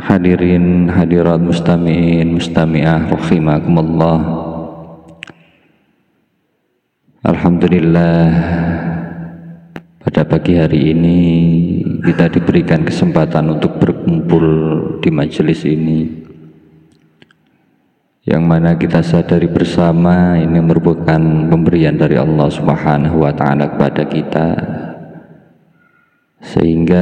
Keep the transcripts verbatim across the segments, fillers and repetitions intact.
Hadirin hadirat mustami'in mustami'ah rahimakumullah. Alhamdulillah, pada pagi hari ini kita diberikan kesempatan untuk berkumpul di majelis ini, yang mana kita sadari bersama ini merupakan pemberian dari Allah Subhanahu wa Ta'ala kepada kita, sehingga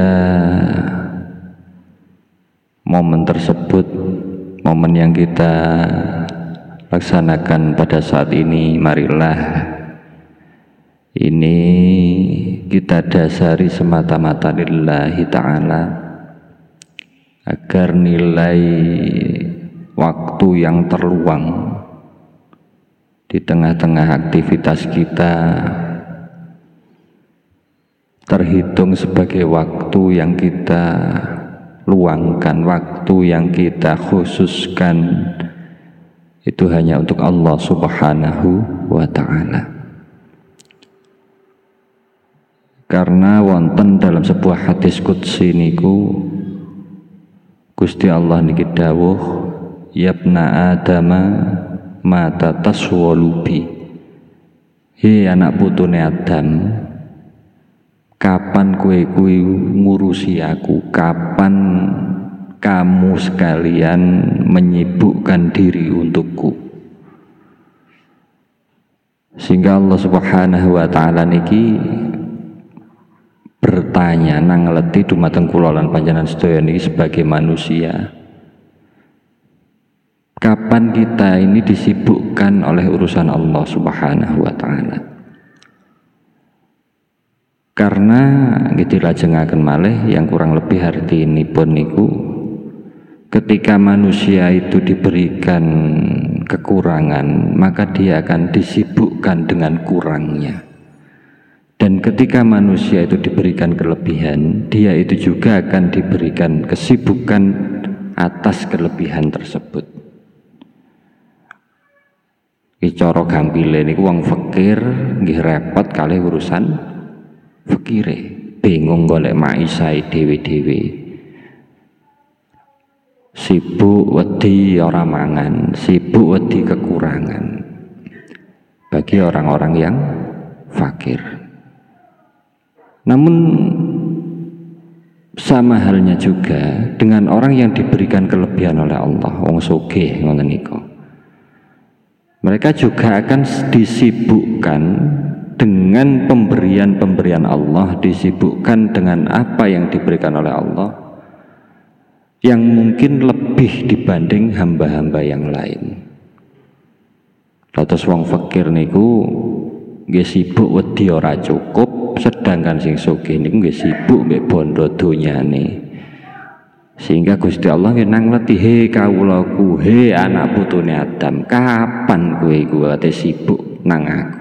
momen tersebut, momen yang kita laksanakan pada saat ini, marilah ini kita dasari semata-mata lillahi ta'ala, agar nilai waktu yang terluang di tengah-tengah aktivitas kita terhitung sebagai waktu yang kita luangkan, waktu yang kita khususkan itu hanya untuk Allah Subhanahu wa Ta'ala. Karena wonten dalam sebuah hadis qudsi niku Gusti Allah niki dawuh, yabna adama mata taswalubi, hei anak putune Adam, kapan kue kue ngurusi aku, kapan kamu sekalian menyibukkan diri untukku. Sehingga Allah Subhanahu wa Ta'ala niki bertanya nang ngleti dumateng kula lan panjenengan sedaya niki sebagai manusia, kapan kita ini disibukkan oleh urusan Allah Subhanahu wa Ta'ala. Karena gitu lajengaken malih yang kurang lebih artinipun niku, ketika manusia itu diberikan kekurangan, maka dia akan disibukkan dengan kurangnya. Dan ketika manusia itu diberikan kelebihan, dia itu juga akan diberikan kesibukan atas kelebihan tersebut. Iki cara gampile niku wong fakir nggih repot kalih urusan fakire, bingung golek maisai dewe-dewe, sibuk wedi ora mangan, sibuk wedi kekurangan bagi orang-orang yang fakir. Namun sama halnya juga dengan orang yang diberikan kelebihan oleh Allah, wong sugih ngoten niku, mereka juga akan disibukkan dengan pemberian-pemberian Allah, disibukkan dengan apa yang diberikan oleh Allah yang mungkin lebih dibanding hamba-hamba yang lain. Latos wong fakir niku nggih sibuk wedi ora cukup, sedangkan sing sugih niku nggih sibuk mbek bondo donyane. Sehingga Gusti Allah nggih nang ngleti, he kawulaku, he anak putune Adam, kapan kowe iku ate sibuk nang aku.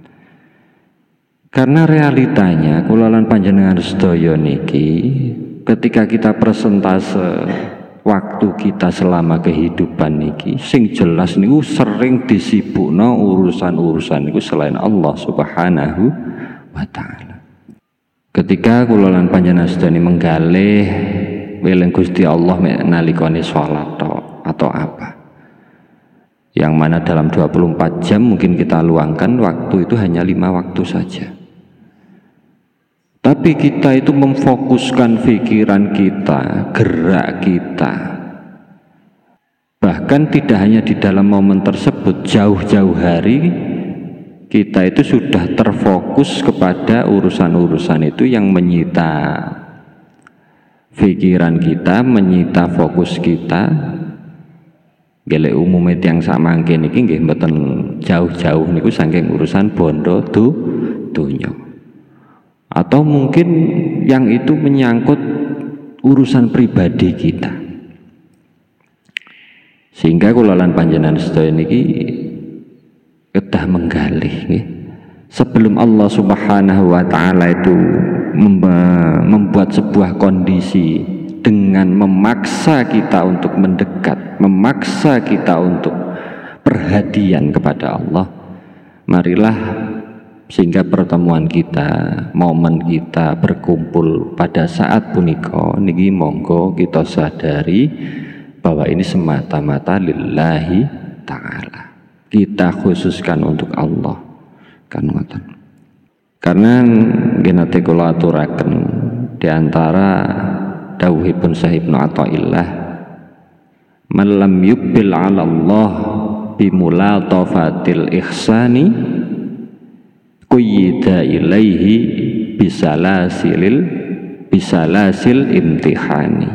Karena realitanya kula lan panjenengan sedaya niki, ketika kita persentase waktu kita selama kehidupan niki, sing jelas niku sering disibukno urusan-urusan niku selain Allah Subhanahu wa Ta'ala. Ketika kula lan panjenengan sedaya menggalih weling Gusti Allah nalikane salat atau apa, yang mana dalam dua puluh empat jam mungkin kita luangkan waktu itu hanya lima waktu saja. Tapi kita itu memfokuskan pikiran kita, gerak kita, bahkan tidak hanya di dalam momen tersebut, jauh-jauh hari kita itu sudah terfokus kepada urusan-urusan itu yang menyita pikiran kita, menyita fokus kita. Gelek umumnya yang sama mungkin iki nggih mboten jauh-jauh niku saking urusan bondo du donya. Atau mungkin yang itu menyangkut urusan pribadi kita. Sehingga kula lan panjenengan sedaya niki kedah menggalih nggih. Sebelum Allah Subhanahu wa Ta'ala itu membuat sebuah kondisi dengan memaksa kita untuk mendekat, memaksa kita untuk perhatian kepada Allah, marilah Sehingga pertemuan kita, momen kita berkumpul pada saat punika niki monggo kita sadari bahwa ini semata-mata lillahi ta'ala. Kita khususkan untuk Allah kan ngoten. Karena genate kula aturaken di antara dawuhipun Syekh Ibnu Athaillah, man lam yuqbil 'ala Allah bimulatafatil ihsani quyida ilaihi bisalasilil bisalasil imtihani.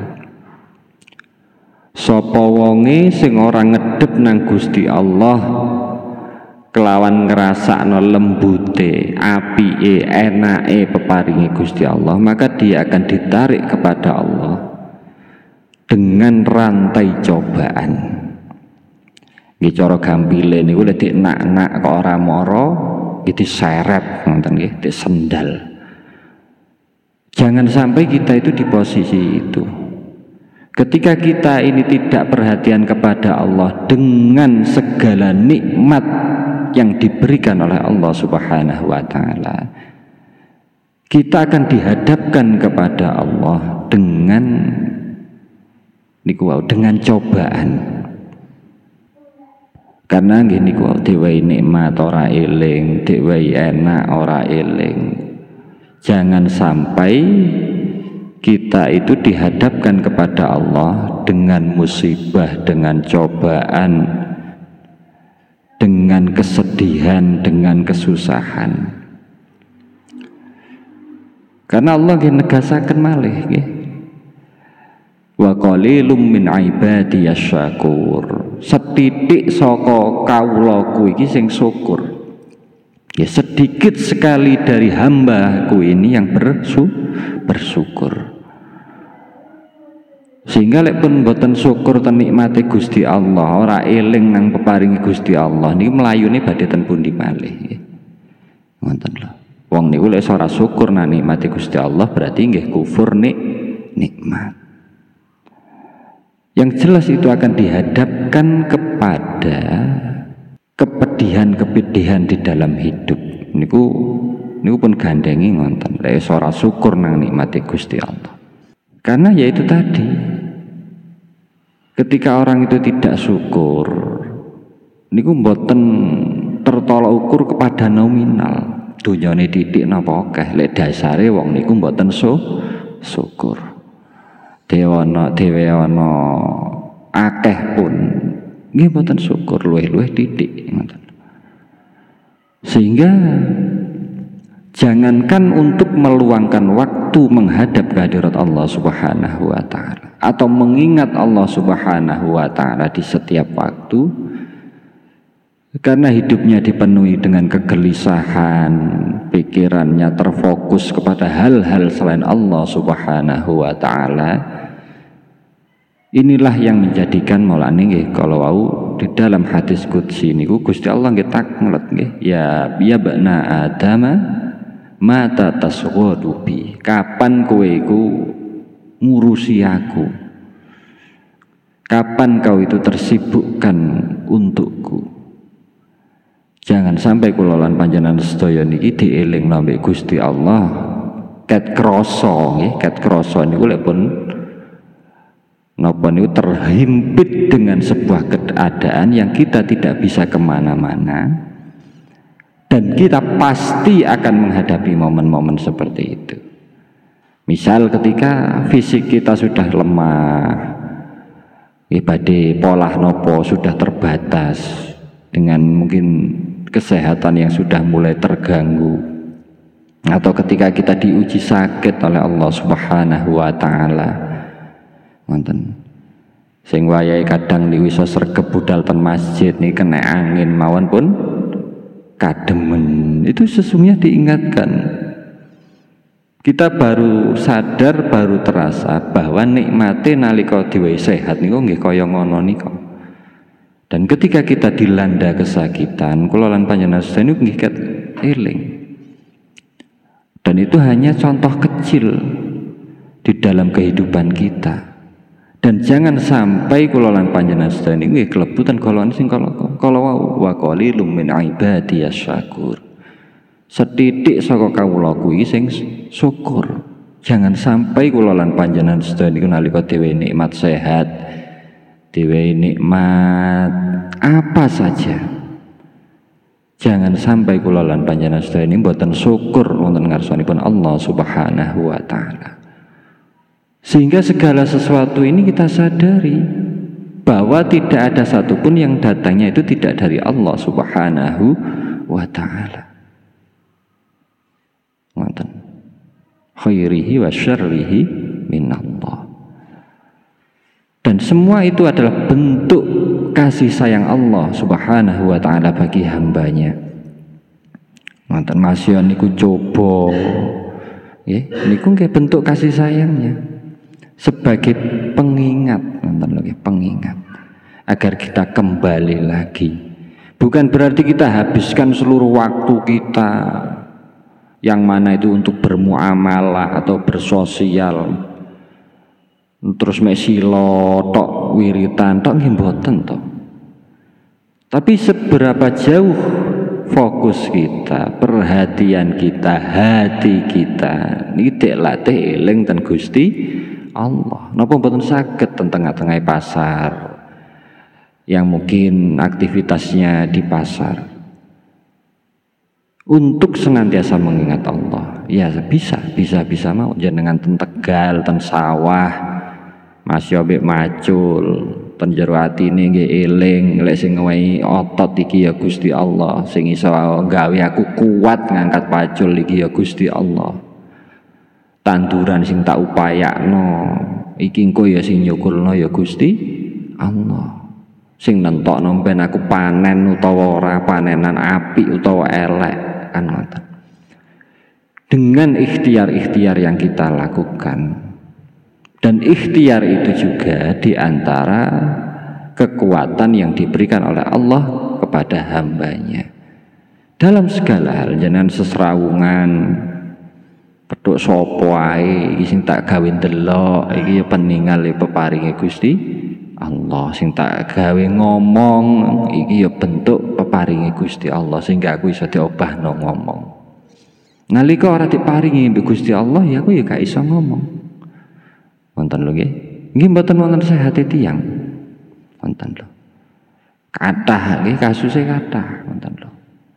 Sapa wonge sing ora ngedhep nang Gusti Allah kelawan ngrasakno lembute, apike, enake peparingi Gusti Allah, maka dia akan ditarik kepada Allah dengan rantai cobaan. Nggih cara gampile niku lek nak-nak kok ora mara iki seret ngoten nggih, disendal. Jangan sampai kita itu di posisi itu. Ketika kita ini tidak perhatian kepada Allah dengan segala nikmat yang diberikan oleh Allah Subhanahu wa taala, kita akan dihadapkan kepada Allah dengan niku dengan cobaan. Karena nggih niku diwehi nikmat ora eling, diwehi enak ora eling. Jangan sampai kita itu dihadapkan kepada Allah dengan musibah, dengan cobaan, dengan kesedihan, dengan kesusahan. Karena Allah nggih negasaken malih nggih. Wa qalilum min ibadiyas syakur. Setitik saka kawulaku iki sing syukur. Ya sedikit sekali dari hambaku ini yang bersu, bersyukur. Sehingga lek pun boten syukur ten nikmate Gusti Allah, ora eling nang peparingi Gusti Allah niki mlayune badhe ten pundi malih nggih. Ngoten lho. Wong niku lek ora syukur nang nikmate Gusti Allah berarti nggih kufur nik nikmat. Yang jelas itu akan dihadapkan kepada kepedihan-kepedihan di dalam hidup. Niku niku pun gandengi ngonten lek ora syukur nang nikmate Gusti Allah. Karena yaitu tadi, ketika orang itu tidak syukur, niku mboten tertolak ukur kepada nominal. Dunyane titik napa akeh, lek dasare wong niku mboten su, syukur. Dewana dhewe ana akeh pun nggih mboten syukur, luwih-luwih titik ngoten. Sehingga jangankan untuk meluangkan waktu menghadap kehadirat Allah Subhanahu wa taala atau mengingat Allah Subhanahu wa taala di setiap waktu, karena hidupnya dipenuhi dengan kegelisahan, pikirannya terfokus kepada hal-hal selain Allah Subhanahu wa taala. Inilah yang menjadikan maulane nggih kalau wau di dalam hadis qudsi niku Gusti Allah nggih taklet nggih, ya ya bana adama mata tasghadu bi, kapan kowe iku ngurusi aku, kapan kau itu tersibukkan untukku. Jangan sampai kula lan panjenengan sedaya niki dieling ambek Gusti Allah ket krasa nggih, ket krasa niku lek pun napa niku terhimpit dengan sebuah keadaan yang kita tidak bisa kemana-mana. Dan kita pasti akan menghadapi momen-momen seperti itu. Misal ketika fisik kita sudah lemah, ibadah pola nopo sudah terbatas, dengan mungkin kesehatan yang sudah mulai terganggu, atau ketika kita diuji sakit oleh Allah Subhanahu wa taala. Wonten sing wayahe kadang niku iso sregep budal ten masjid nih kena angin mawon pun kademen, itu sesungguhnya diingatkan. Kita baru sadar, baru terasa bahwa nikmate nalika diwehi sehat niku nggih kaya ngono nika. Dan ketika kita dilanda kesakitan, kula lan panjenengan sedaya niku nggih ket eling. Dan itu hanya contoh kecil di dalam kehidupan kita. Dan jangan sampai kula lan panjenengan sedaya niku nggih klebu ten golongan sing kala kala wa qalilum min ibadiyas syakur. setitik saka kawula kuwi sing syukur. Jangan sampai kula lan panjenengan sedaya niku nalika dhewe nikmat sehat, dhewe nikmat apa saja, jangan sampai kula lan panjenengan sedaya niku mboten syukur wonten ngarsanipun Allah Subhanahu wa taala. Sehingga segala sesuatu ini kita sadari bahwa tidak ada satupun yang datangnya itu tidak dari Allah Subhanahu wa taala. Ngoten. Khairihi wa syarrihi minallah. Dan semua itu adalah bentuk kasih sayang Allah Subhanahu wa taala bagi hambanya. Ngoten masya niku coba nggih, niku nggih bentuk kasih sayangnya sebagai pengingat, ngoten lho, pengingat agar kita kembali lagi. Bukan berarti kita habiskan seluruh waktu kita yang mana itu untuk bermuamalah atau bersosial, terus mek sila tok wiritan tok nggih mboten to. Tapi seberapa jauh fokus kita, perhatian kita, hati kita niki latih eling ten Gusti Allah. Napa mboten saged ten tengah-tengah pasar yang mungkin aktivitasnya di pasar untuk senantiasa mengingat Allah. Ya bisa, bisa, bisa mau jenengan ten Tegal, ten sawah, masya mbek macul, ten jero atine nggih eling lek sing ngewehi otot iki ya Gusti Allah, sing iso gawe aku kuat ngangkat pacul iki ya Gusti Allah. Tanduran sing tak upayakno iki engko ya sing nyukulno ya Gusti Allah. Sing nentokno ben aku panen utawa ora panenan apik utawa elek kan ngoten. Dengan ikhtiar-ikhtiar yang kita lakukan, dan ikhtiar itu juga diantara kekuatan yang diberikan oleh Allah kepada hambanya dalam segala hal. Jangan sesrawungan pedhok sapa ae iki sing tak gawe ndelok iki ya peninggal ya peparinge Gusti Allah, sing tak gawe ngomong iki ya bentuk peparinge Gusti Allah sehingga aku iso diobahno ngomong. Nalika ora diparingi mbek Gusti Allah ya aku ya gak iso ngomong. Wonten lho nggih. Nggih mboten wonten sehat tiyang. Wonten lho. Kathah nggih kasuse kathah wonten lho.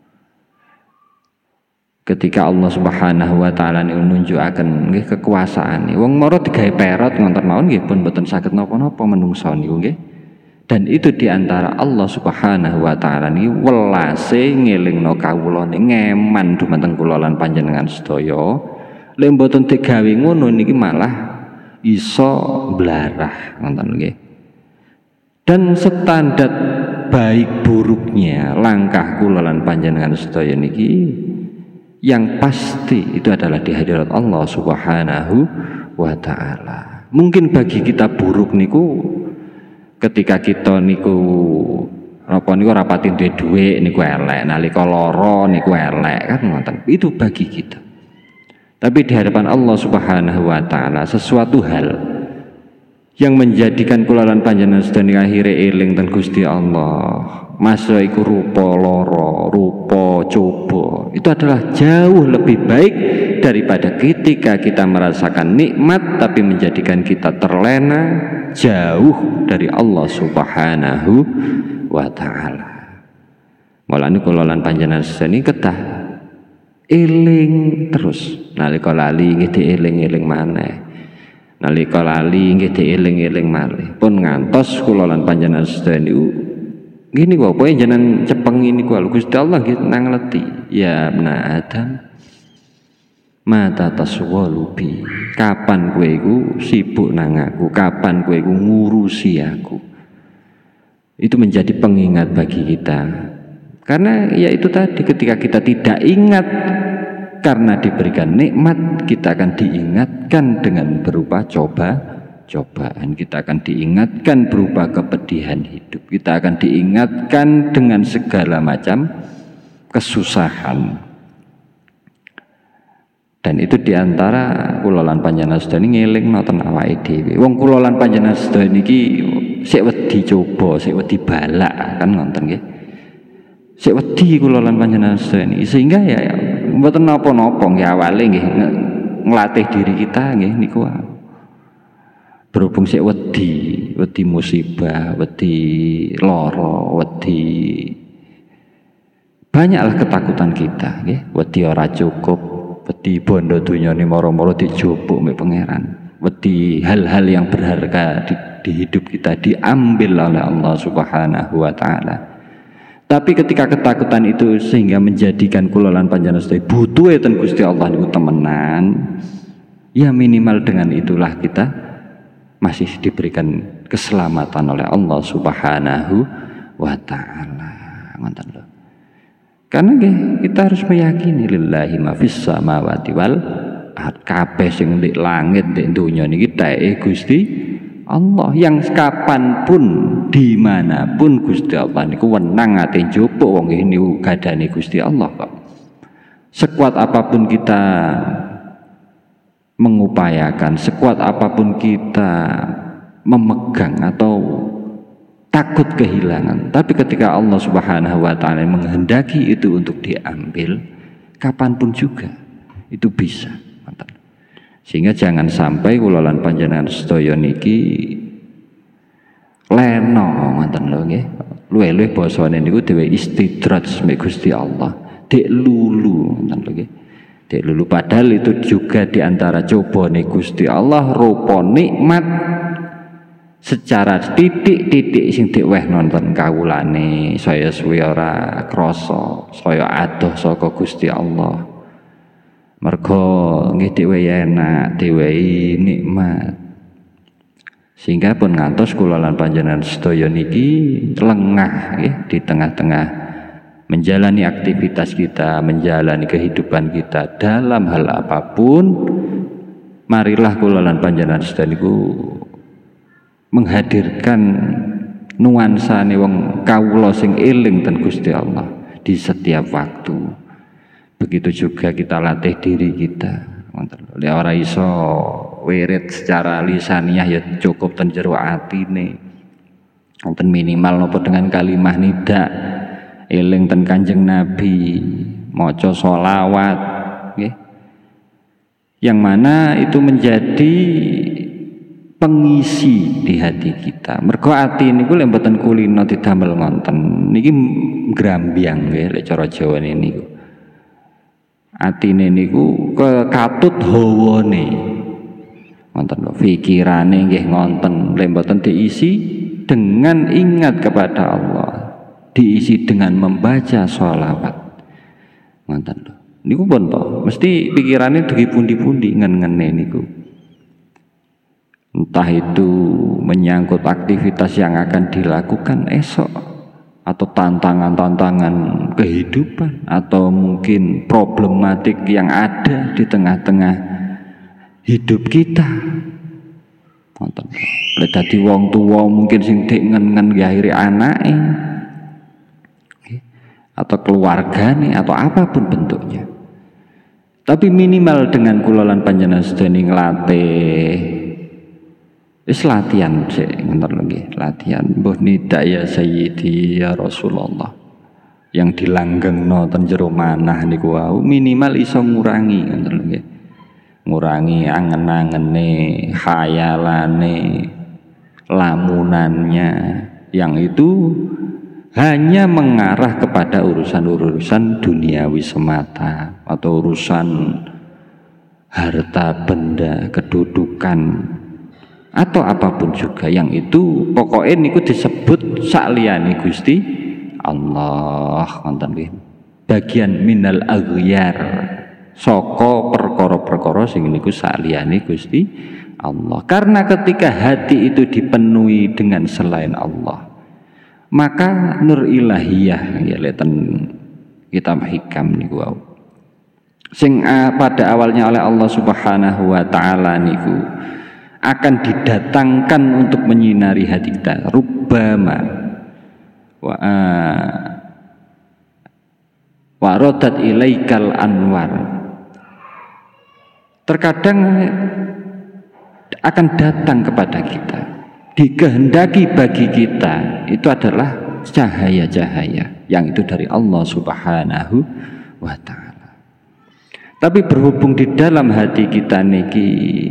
Ketika Allah Subhanahu wa taala niku nunjukaken nggih kekuasaane. Wong mara digawe perot ngonten mawon nggih pun mboten saged napa-napa menungso niku nggih. Dan itu diantara Allah Subhanahu wa taala niki welase ngelingno kawula ngeman dumateng kula lan panjenengan sedaya. Lek mboten digawe ngono niki malah iso blarah ngoten nggih. Dan standar baik buruknya langkah kula lan panjenengan sedaya niki yang pasti itu adalah di hadirat Allah Subhanahu wa taala. Mungkin bagi kita buruk niku ketika kita niku apa niku rapati duwe dhuwit niku elek, nalika lara niku elek kan ngoten. Itu bagi kita. Tapi di hadapan Allah Subhanahu wa taala sesuatu hal yang menjadikan kula lan panjenengan sedaya akhire eling ten Gusti Allah, masa iku rupa lara, rupa coba, itu adalah jauh lebih baik daripada ketika kita merasakan nikmat tapi menjadikan kita terlena jauh dari Allah Subhanahu wa taala. Mulane kula lan panjenengan sedaya kedah eling terus, nalika lali nggih dieling-eling maneh, nalika lali nggih dieling-eling malih, pun ngantos kula lan panjenengan sedaya niku gini kok pokoke jenengan cepeng ini ku Gusti Allah nggih nangleti ya ibna Adam mata taswalubi, kapan kowe iku sibuk nang aku, kapan kowe iku ngurusi aku. Itu menjadi pengingat bagi kita. Karena ya itu tadi, ketika kita tidak ingat karena diberikan nikmat, kita akan diingatkan dengan berupa coba cobaan, kita akan diingatkan berupa kepedihan hidup, kita akan diingatkan dengan segala macam kesusahan. Dan itu diantara kula lan panjenengan sedaya ngeling nonton awake dhewe. Wong kula lan panjenengan sedaya niki sik wedi coba, sik wedi balak kan ngonten nggih. Sik wedi kula lan panjenengan sedaya niki, sehingga ya mboten napa-napa nggih awale nggih nglatih diri kita nggih niku. Berhubung sik wedi, wedi musibah, wedi lara, wedi banyaklah ketakutan kita nggih, wedi ora cukup, wedi bondo dunyane mara-mara dijupuk mek pangeran, wedi hal-hal yang berharga di, di hidup kita diambil oleh Allah Subhanahu wa taala. Tapi ketika ketakutan itu sehingga menjadikan kula lan panjenengan sedaya butuh eten Gusti Allah niku temenan, ya minimal dengan itulah kita masih diberikan keselamatan oleh Allah Subhanahu wa taala. Ngoten lho. Karena kita harus meyakini lillahi ma fis samawati wal ard, kabeh sing ndek langit ndek donya niki taeke Gusti Allah, yang kapanpun dimanapun Gusti Allah niku wenang ate njupuk wong niku gadane Gusti Allah kok. Sekuat apapun kita mengupayakan, sekuat apapun kita memegang atau takut kehilangan, tapi ketika Allah Subhanahu wa taala menghendaki itu untuk diambil, kapanpun juga itu bisa. Sehingga jangan sampai kula lan panjenengan sedaya niki leno ngoten lho nggih. Luwih-luwih basane niku dhewe istidraj mek Gusti Allah, dek lulu ngoten lho nggih. Dek lulu, padahal itu juga diantara cobane Gusti Allah rupa nikmat secara titik-titik sing diweh nonton kawulane saya suwe ora krasa saya adoh saka Gusti Allah. Mergo nggih diwehi enak, diwehi nikmat. Sehingga pun ngantos kula lan panjenengan sedaya niki lengah nggih di tengah-tengah menjalani aktivitas kita, menjalani kehidupan kita dalam hal apapun, marilah kula lan panjenengan sedaya niku menghadirkan nuansane wong kawula sing eling ten Gusti Allah di setiap waktu. Begitu juga kita latih diri kita. Lek ora iso wirid secara lisaniah ya cukup ten jero atine. Wonten minimal napa dengan kalimah nida, eling ten Kanjeng Nabi, maca sholawat nggih. Yang mana itu menjadi pengisi di hati kita. Mergo ati niku lek mboten kulino didamel ngonten niki grambyang nggih lek cara Jawane niku. Atine niku kekatut hawane. Ngonten lho, pikirane nggih ngonten lek mboten diisi dengan ingat kepada Allah, diisi dengan membaca sholawat. Ngonten lho. Niku pun to, mesti pikirane dugi pundi-pundi ngen-ngene niku. Entah itu menyangkut aktivitas yang akan dilakukan esok, atau tantangan-tantangan kehidupan, atau mungkin problematik yang ada di tengah-tengah hidup kita. Lek dadi wong tuwa mungkin sing dik ngen-ngen ya akhire anake atau keluargane atau apapun bentuknya. Tapi minimal dengan kula lan panjenengan sedaya nglatih wis latihan sik ngoten lho nggih, latihan mbuh nida ya sayyidi ya Rasulullah yang dilanggengno ten jero manah niku wau minimal iso ngurangi ngoten lho nggih, ngurangi angen-angene, khayalane, lamunannya yang itu hanya mengarah kepada urusan-urusan duniawi semata atau urusan harta benda, kedudukan atau apapun juga yang itu pokoknya niku disebut sakliyane Gusti Allah ngoten nggih. Bagian minal aghyar saka perkara-perkara sing niku sakliyane Gusti Allah. Karena ketika hati itu dipenuhi dengan selain Allah, maka nur ilahiyah ya leten kitab hikam niku wau sing pada awalnya oleh Allah Subhanahu wa taala niku akan didatangkan untuk menyinari hati kita. Rubbama wa wa radat ilaikal anwar, terkadang akan datang kepada kita, dikehendaki bagi kita itu adalah cahaya-cahaya yang itu dari Allah Subhanahu wa ta'ala. Tapi berhubung di dalam hati kita niki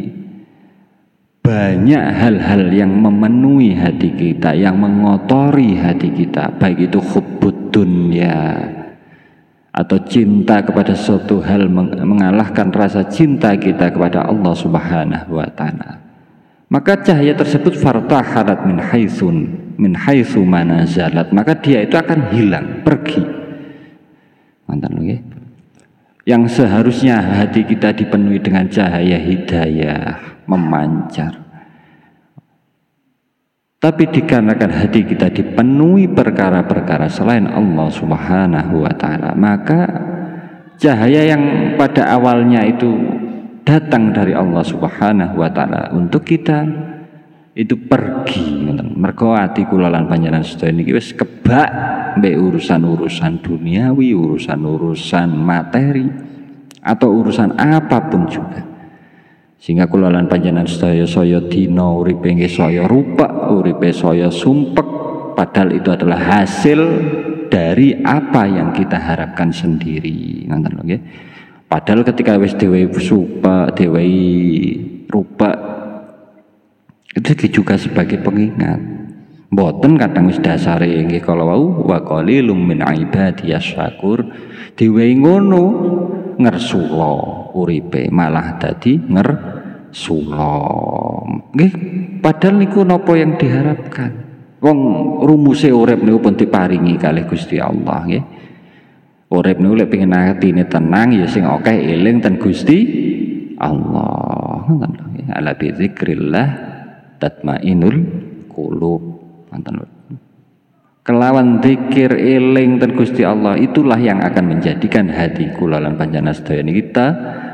banyak hal-hal yang memenuhi hati kita, yang mengotori hati kita, baik itu hubbud dunya atau cinta kepada suatu hal mengalahkan rasa cinta kita kepada Allah Subhanahu wa taala. Maka cahaya tersebut fartaharat min haitsun min haitsu manazalat, maka dia itu akan hilang, pergi. Mantan nggih. Yang seharusnya hati kita dipenuhi dengan cahaya hidayah, memancar. Tapi dikarenakan hati kita dipenuhi perkara-perkara selain Allah Subhanahu wa taala, maka cahaya yang pada awalnya itu datang dari Allah Subhanahu wa taala untuk kita itu pergi. Mergo ati kula lan panjenengan sedaya niki wis kebak mbek urusan-urusan duniawi, urusan-urusan materi atau urusan apapun juga. Sehingga kula lan panjenengan sedaya saya dina uripe nggih saya rupa, uripe saya sumpek, padahal itu adalah hasil dari apa yang kita harapkan sendiri. Ngoten lho nggih. Padahal ketika wis dhewe supa, dhewe rupa, itu juga sebagai pengingat. Mboten kadang wis dasare nggih kala wau wa qalilum min ibadiyas syakur, dhewe ngono ngersula uripe malah dadi ngersula. Nggih, padahal niku napa yang diharapkan. Wong rumuse urip niku pun diparingi kalih Gusti Allah nggih. Urip niku lek pengin atine tenang ya sing akeh eling ten Gusti Allah. Ngoten ala bi zikrillah tatmainul qulub. Kelawan zikir eling ten Gusti Allah, itulah yang akan menjadikan hati kula lan panjenengan sedaya kita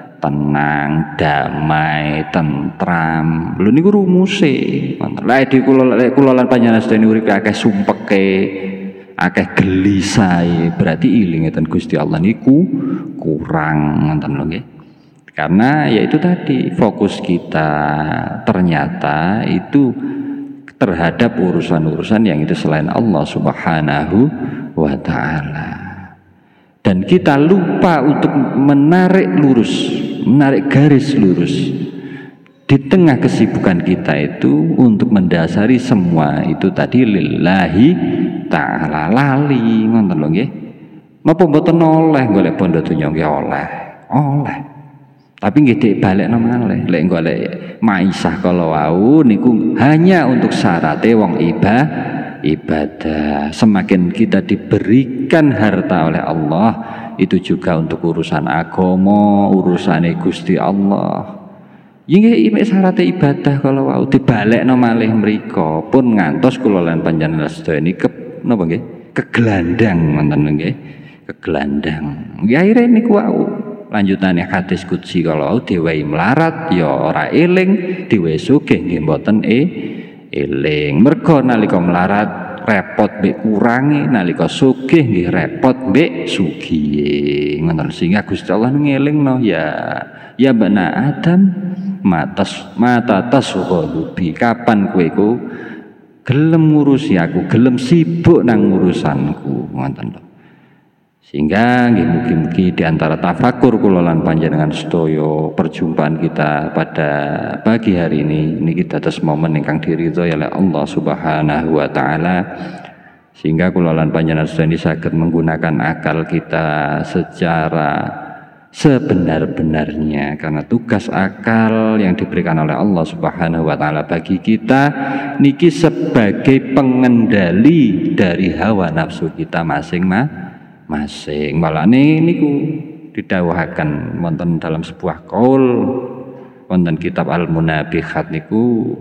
tenang, damai, tentram. Lho niku rumuse. Lah di kula kula lan panjenengan sedaya uripe akeh sumpeke, akeh gelisahe, berarti iling ten Gusti Allah niku kurang, ngoten lho nggih. Karena yaitu tadi fokus kita ternyata itu terhadap urusan-urusan yang itu selain Allah Subhanahu wa ta'ala. Dan kita lupa untuk menarik lurus, menarik garis lurus di tengah kesibukan kita itu untuk mendasari semua itu tadi lillahi ta'ala, lali ngoten lho nggih. Napa mboten oleh golek bondo donya nggih oleh. Oleh. Tapi nggih dik balekno malih lek golek maisah kala wau niku hanya untuk syarate wong iba ibadah. Semakin kita diberikan harta oleh Allah itu juga untuk urusan agama, urusane Gusti Allah. Nggih mek syarate ibadah kala wau dibalekno malih mriko pun ngantos kula lan panjenengan sedaya niki napa nggih kegelandang ngoten nggih kegelandang. Nggih akhire niku wau lanjutane hadis qudsi kalau dhewe melarat ya ora eling, dhewe sugih nggih mboten e eling. Mergo nalika melarat repot mbek kurangi, nalika sugih nggih repot mbek sugihe. Ngoten sehingga Gusti Allah ngelingno ya ya bana Adam matas mata tasghalubi, kapan kowe iku gelem ngurusi aku, gelem sibuk nang urusanku. Ngoten lho. Sehingga nggih mugi-mugi di antara tafakur kula lan panjenengan sedaya perjumpaan kita pada pagi hari ini niki dados momen ingkang diridhoi oleh Allah Subhanahu wa taala, sehingga kula lan panjenengan sedaya saged menggunakan akal kita secara sebenar-benarnya, karena tugas akal yang diberikan oleh Allah Subhanahu wa taala bagi kita niki sebagai pengendali dari hawa nafsu kita masing-masing. Masing malane niku didhawuhaken wonten dalam sebuah qaul wonten kitab Al-Munabihat niku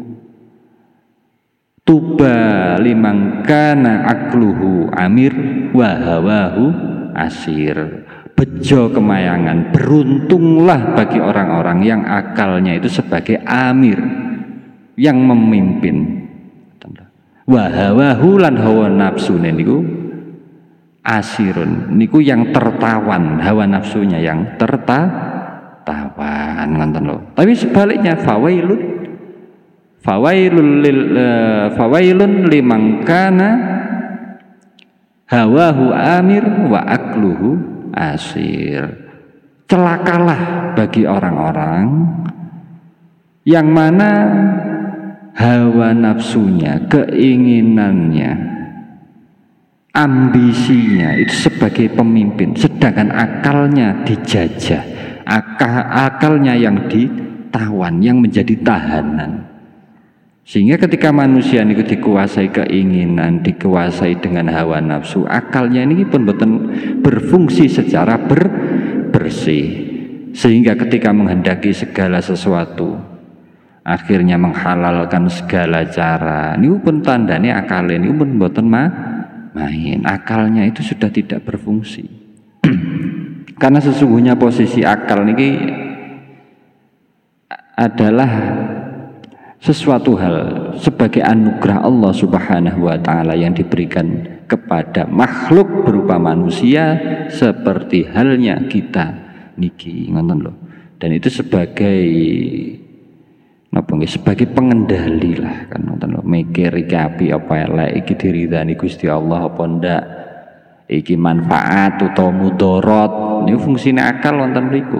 tuba liman kana akluhu amir wa hawahu asir. Bejo kemayangan, beruntunglah bagi orang-orang yang akalnya itu sebagai amir yang memimpin. Wa hawahu lan hawa nafsune niku asirun niku yang tertawan, hawa nafsunya yang tertawan ngoten lho. Tapi sebaliknya fawailun fawailun lil uh, fawailun liman kana hawahu amir wa akluhu asir. celakalah bagi orang-orang yang mana hawa nafsunya, keinginannya, ambisinya itu sebagai pemimpin, sedangkan akalnya dijajah, akal, akalnya yang ditawan, yang menjadi tahanan. Sehingga ketika manusia ini dikuasai keinginan, dikuasai dengan hawa nafsu, akalnya ini pun betul berfungsi secara ber, bersih. Sehingga ketika menghendaki segala sesuatu, akhirnya menghalalkan segala cara. Ini pun tandanya akalnya ini pun boten main. Akalnya itu sudah tidak berfungsi. Karena sesungguhnya posisi akal ini adalah sesuatu hal sebagai anugerah Allah Subhanahu wa taala yang diberikan kepada makhluk berupa manusia seperti halnya kita niki, ngoten lho. Dan itu sebagai napa nggih, sebagai pengendali lah kan, ngoten lho, mikir iki apik apa elek, iki diridani Gusti Allah apa ndak, iki manfaat utawa mudarat, niku fungsine akal wonten mriku.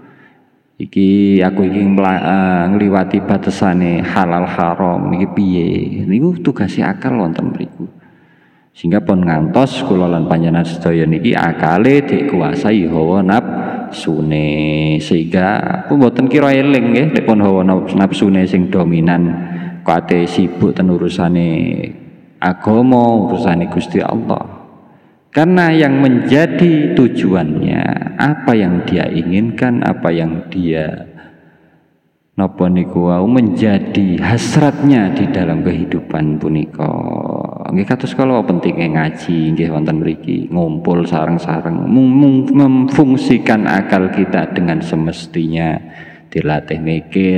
Iki aku iki ngliwati batasane halal haram iki piye, niku tugase akal wonten mriku. Sehingga pun ngantos kula lan panjenengan sedaya niki akale dikuasai hawa nafsune, sehingga pun mboten kira eling nggih nek pun hawa nafsune sing dominan kate sibuk ten urusane agama, urusane Gusti Allah. Karena yang menjadi tujuannya, apa yang dia inginkan, apa yang dia napa niku wau menjadi hasratnya di dalam kehidupan punika. Nggih kados kala pentingnya ngaji nggih wonten mriki, ngumpul sareng-sareng memfungsikan akal kita dengan semestinya, dilatih mikir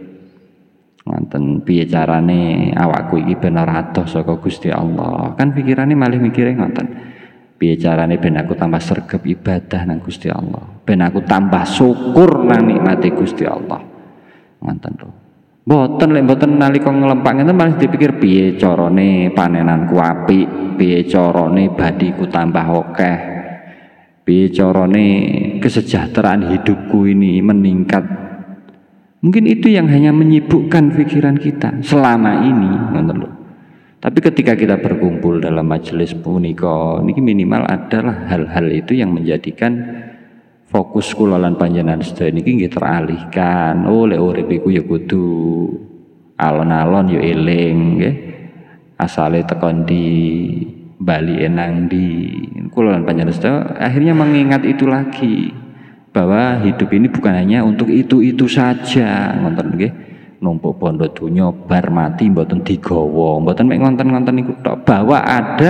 wonten piye carane awakku iki ben ora adoh saka Gusti Allah. Kan pikirane malih mikire ngoten. Piye carane ben aku tambah sregep ibadah nang Gusti Allah, ben aku tambah syukur nang nikmate Gusti Allah. Ngoten lho. Mboten lek mboten nalika ngelempak ngene malah dipikir piye carane panenanku apik, piye carane badiku tambah akeh, piye carane kesejahteraan hidupku ini meningkat. Mungkin itu yang hanya menyibukkan pikiran kita selama ini, ngoten lho. Tapi ketika kita berkumpul dalam majelis punika niki minimal adalah hal-hal itu yang menjadikan fokus kula lan panjenengan sedaya niki nggih teralihkan. Oh lek urip iku ya kudu alon-alon ya eling nggih. Asale tekan di Bali enang di kula lan panjenengan sedaya akhirnya mengingat itu lagi, bahwa hidup ini bukan hanya untuk itu-itu saja, ngoten nggih. Numpuk bondo dunya bar mati mboten digawa, mboten mek ngonten-ngonten niku tok, bahwa ada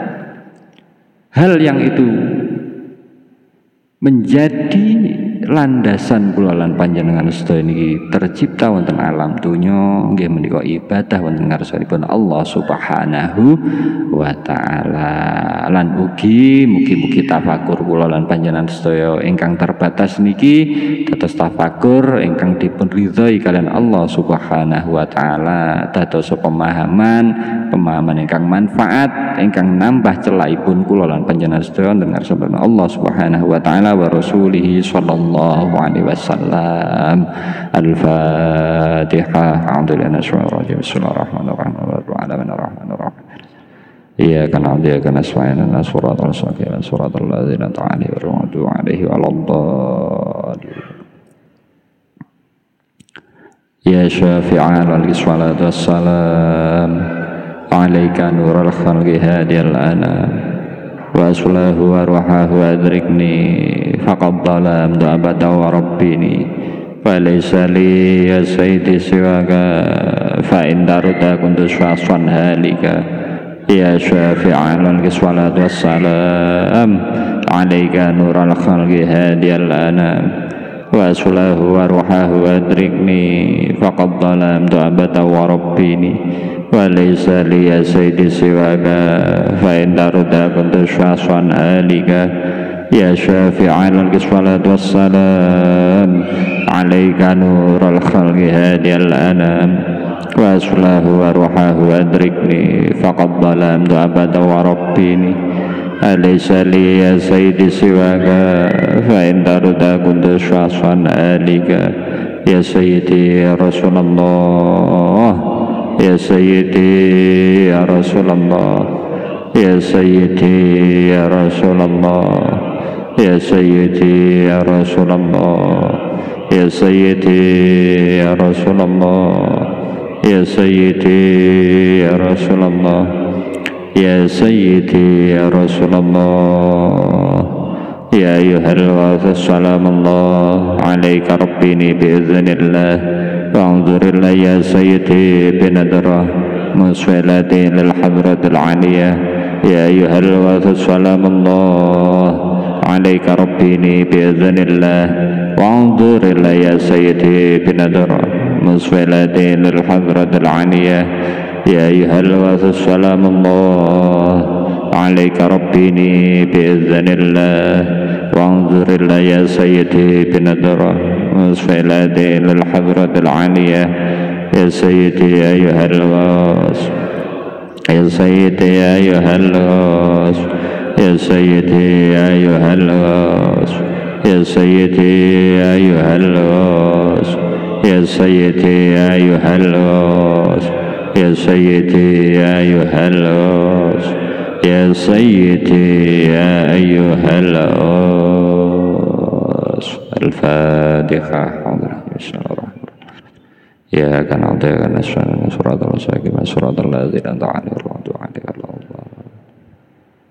hal yang itu menjadi landasan kula lan panjenengan sedaya niki tercipta wonten alam dunya nggih menika ibadah wonten ngarsanipun Allah Subhanahu wa taala. Lan ugi mugi-mugi tafakur kula lan panjenengan sedaya ingkang terbatas niki dados tafakur ingkang dipun ridhoi kalian Allah Subhanahu wa taala, dados pemahaman pemahaman ingkang manfaat ingkang nambah celaipun kula lan panjenengan sedaya wonten ngarsanipun Allah Subhanahu wa taala wa rasulih sallallahu sallallahu alaihi wasallam. Al-Fatihah. A'udzubillahi minasyaitonir rajim. Bismillahirrahmanirrahim. Bismillahirrahmanirrahim. Iyyaka na'budu wa iyyaka nasta'in. Ihdinas siratal mustaqim. Siratal ladzina an'amta 'alaihim waladdallin. Ya syafi'al al-salatu wassalam. 'Alaika nurul khalqi hadiyal anam. Wa aslahu wa ruhahu adrikni faqad dalam abada wa rabbini wa laysa li ya sayyidi siwaka fa in daruda kuntu syafan halika ya syafi'al salatu wassalam alaika nurul khalqi hadiyal anam wa aslahu wa ruhahu adrikni faqad dalam abada wa rabbini wa laysa li ya sayyidi siwaka fa in daruda kuntu syafan halika ya syafi'al salatu wassalam alaika nurul khalqi hadiyal anam wa aslahu wa ruhahu adrikni faqad dalamtu abada wa rabbini alaysa li ya sayyidi siwaka فإن رضا كنت شخصا آلك يا سيدي يا رسول الله يا سيدي يا رسول الله يا سيدي يا رسول الله يا سيدي يا رسول الله يا سيدي يا رسول الله يا سيدي يا رسول الله يا سيدي يا رسول الله يا أيها الغاث السلام الله عليك ربيني بإذن الله وانظر إلي يا سيدي بنظرة مسفلة للحضرة العالية يا أيها الغاث السلام الله عليك ربيني بإذن الله وانظر إلي يا سيدي بنظرة مسفلة للحضرة العالية يا أيها الغاث السلام الله عليك ربيني بإذن الله وانظر إلي يا سيدي بنظرة مسفلة للحضرة العالية يا سيدي يا أيها الغاث يا سيدي يا أيها الغاث يا سيدي يا أيها الغاث يا سيدي يا أيها الغاث يا سيدي يا أيها الغاث يا سيدي يا أيها الغاث يا سيدي يا أيها الغاث. الفاتحة. بسم الله الرحمن الرحيم. إياك نعبد وإياك نستعين صراط المستقيم صراط الذين أنعمت عليهم